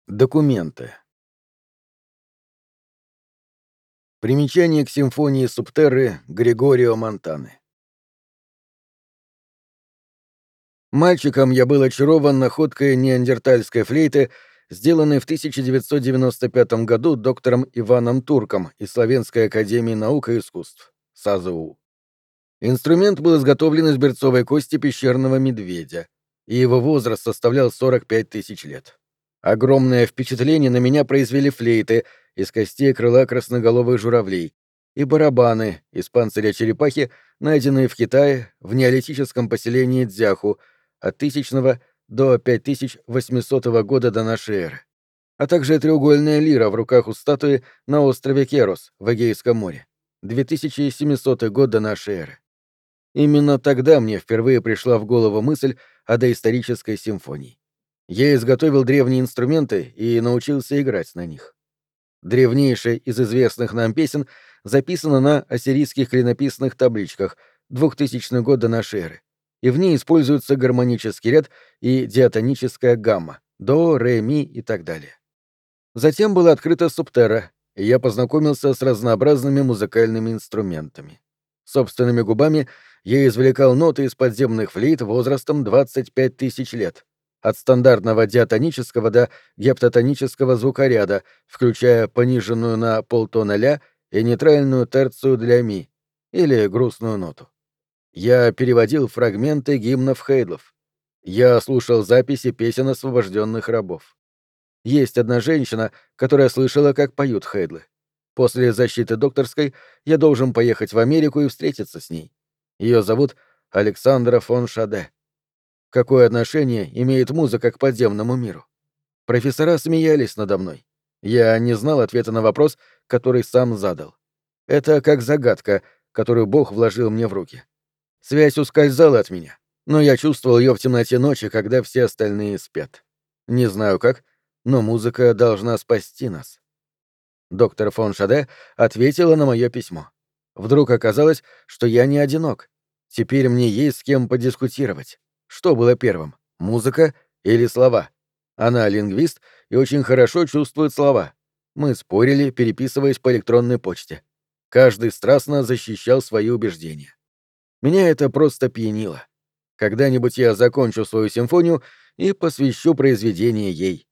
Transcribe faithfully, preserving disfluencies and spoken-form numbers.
Документы. Примечание к симфонии Субтерры Григорио Монтаны. Мальчиком я был очарован находкой неандертальской флейты, сделанной в тысяча девятьсот девяносто пятом году доктором Иваном Турком из Словенской академии наук и искусств, САЗУ. Инструмент был изготовлен из берцовой кости пещерного медведя, и его возраст составлял сорок пять тысяч лет. Огромное впечатление на меня произвели флейты из костей крыла красноголовых журавлей и барабаны из панциря черепахи, найденные в Китае в неолитическом поселении Дзяху от тысячного до пять тысяч восьмисотого года до нашей эры, а также треугольная лира в руках у статуи на острове Керос в Эгейском море, две тысячи семисотый год до нашей эры. Именно тогда мне впервые пришла в голову мысль о доисторической симфонии. Я изготовил древние инструменты и научился играть на них. Древнейшая из известных нам песен записана на ассирийских клинописных табличках, двухтысячный год до нашей эры, и в ней используются гармонический ряд и диатоническая гамма — до, ре, ми и так далее. Затем была открыта Субтерра, и я познакомился с разнообразными музыкальными инструментами. Собственными губами я извлекал ноты из подземных флейт возрастом двадцать пять тысяч лет, от стандартного диатонического до гептатонического звукоряда, включая пониженную на полтона ля и нейтральную терцию для ми, или грустную ноту. Я переводил фрагменты гимнов Хейдлов. Я слушал записи песен освобожденных рабов. Есть одна женщина, которая слышала, как поют Хейдлы. После защиты докторской я должен поехать в Америку и встретиться с ней. Ее зовут Александра фон Шаде. Какое отношение имеет музыка к подземному миру? Профессора смеялись надо мной. Я не знал ответа на вопрос, который сам задал. Это как загадка, которую Бог вложил мне в руки. Связь ускользала от меня, но я чувствовал ее в темноте ночи, когда все остальные спят. Не знаю как, но музыка должна спасти нас. Доктор фон Шаде ответила на мое письмо. Вдруг оказалось, что я не одинок. Теперь мне есть с кем подискутировать. Что было первым, музыка или слова? Она лингвист и очень хорошо чувствует слова. Мы спорили, переписываясь по электронной почте. Каждый страстно защищал свои убеждения. Меня это просто пьянило. Когда-нибудь я закончу свою симфонию и посвящу произведение ей.